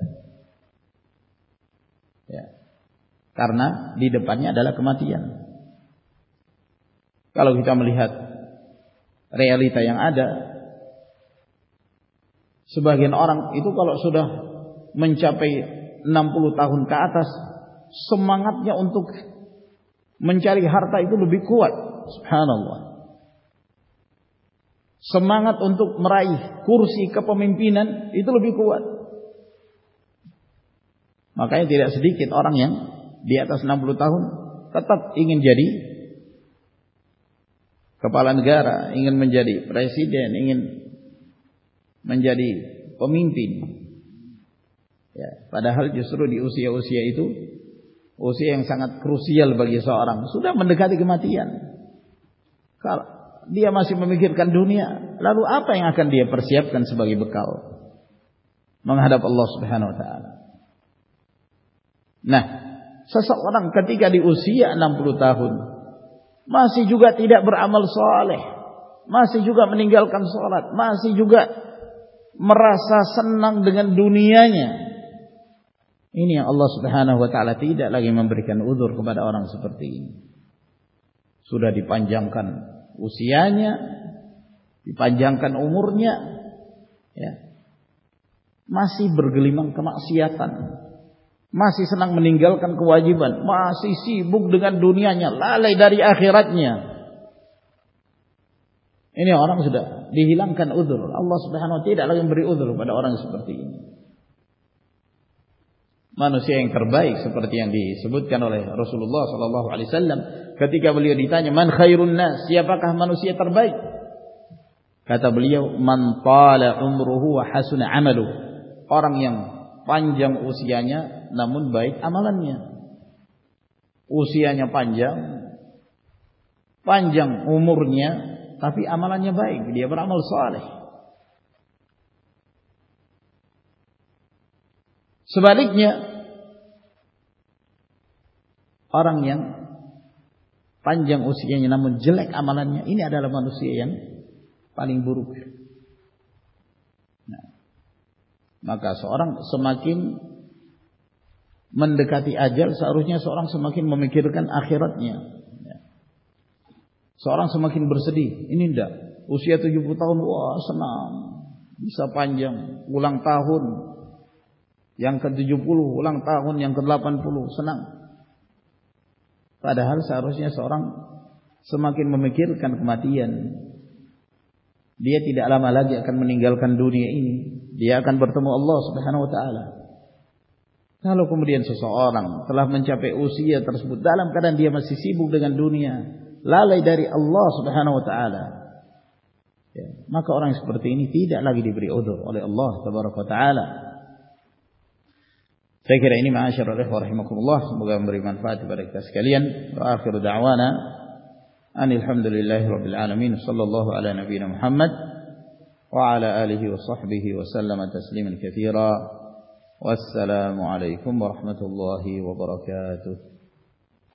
Ya. Karena di depannya adalah kematian. Kalau kita melihat realita yang ada, Sebagian orang itu kalau sudah mencapai enam puluh tahun ke atas, semangatnya untuk mencari harta itu lebih kuat. Subhanallah. Semangat untuk meraih kursi kepemimpinan itu lebih kuat. Makanya tidak sedikit orang yang di atas enam puluh tahun tetap ingin jadi kepala negara, ingin menjadi presiden, ingin menjadi pemimpin. Ya, padahal justru di usia-usia itu, usia yang sangat krusial bagi seorang, sudah mendekati kematian. Kalau dia masih memikirkan dunia, lalu apa yang akan dia persiapkan sebagai bekal menghadap Allah Subhanahu wa taala? Nah, seseorang ketika di usia enam puluh tahun masih juga tidak beramal saleh, masih juga meninggalkan salat, masih juga merasa senang dengan dunianya. Ini yang Allah Subhanahu wa taala tidak lagi memberikan uzur kepada orang seperti ini. Sudah dipanjangkan usianya, dipanjangkan umurnya, ya, masih bergelimang kemaksiatan, masih senang meninggalkan kewajiban, masih sibuk dengan dunianya, lalai dari akhiratnya. Ini orang sudah dihilangkan uzur. Allah Subhanahu wa taala tidak lagi memberi uzur pada orang seperti ini. Manusia yang terbaik seperti yang disebutkan oleh Rasulullah sallallahu alaihi wasallam ketika beliau ditanya, "Man khairun nas?" Siapakah manusia terbaik? Kata beliau, "Man tala umruhu wa hasuna 'amaluhu." Orang yang panjang usianya namun baik amalannya. Usianya panjang, panjang umurnya, tapi amalannya baik, dia beramal saleh. Sebaliknya, orang yang panjang usianya namun jelek amalannya, ini adalah manusia yang paling buruk. Nah, maka seorang semakin mendekati ajal, seharusnya seorang semakin memikirkan akhiratnya. Seorang semakin bersedih. Ini enggak, usia tujuh puluh tahun, wah senang, bisa panjang, ulang tahun yang ke tujuh puluh, ulang tahun yang ke delapan puluh, senang. Padahal seharusnya seorang semakin memikirkan kematian. Dia tidak lama lagi akan meninggalkan dunia ini. Dia akan bertemu Allah Subhanahu wa taala. Kalau kemudian seseorang telah mencapai usia tersebut dalam keadaan dia masih sibuk dengan dunia, lalai dari Allah Subhanahu wa taala, ya, maka orang seperti ini tidak lagi diberi udzur oleh Allah Tabaraka wa taala. Saya kira ini ma'asyiral ikhwah rahimakumullah, semoga memberi manfaat kepada kita sekalian. Wa akhiru da'wana anil hamdulillahi rabbil alamin, sallallahu ala nabiyyina Muhammad wa ala alihi wa sahbihi wa sallama tasliman katsira. Wassalamu alaikum warahmatullahi wabarakatuh.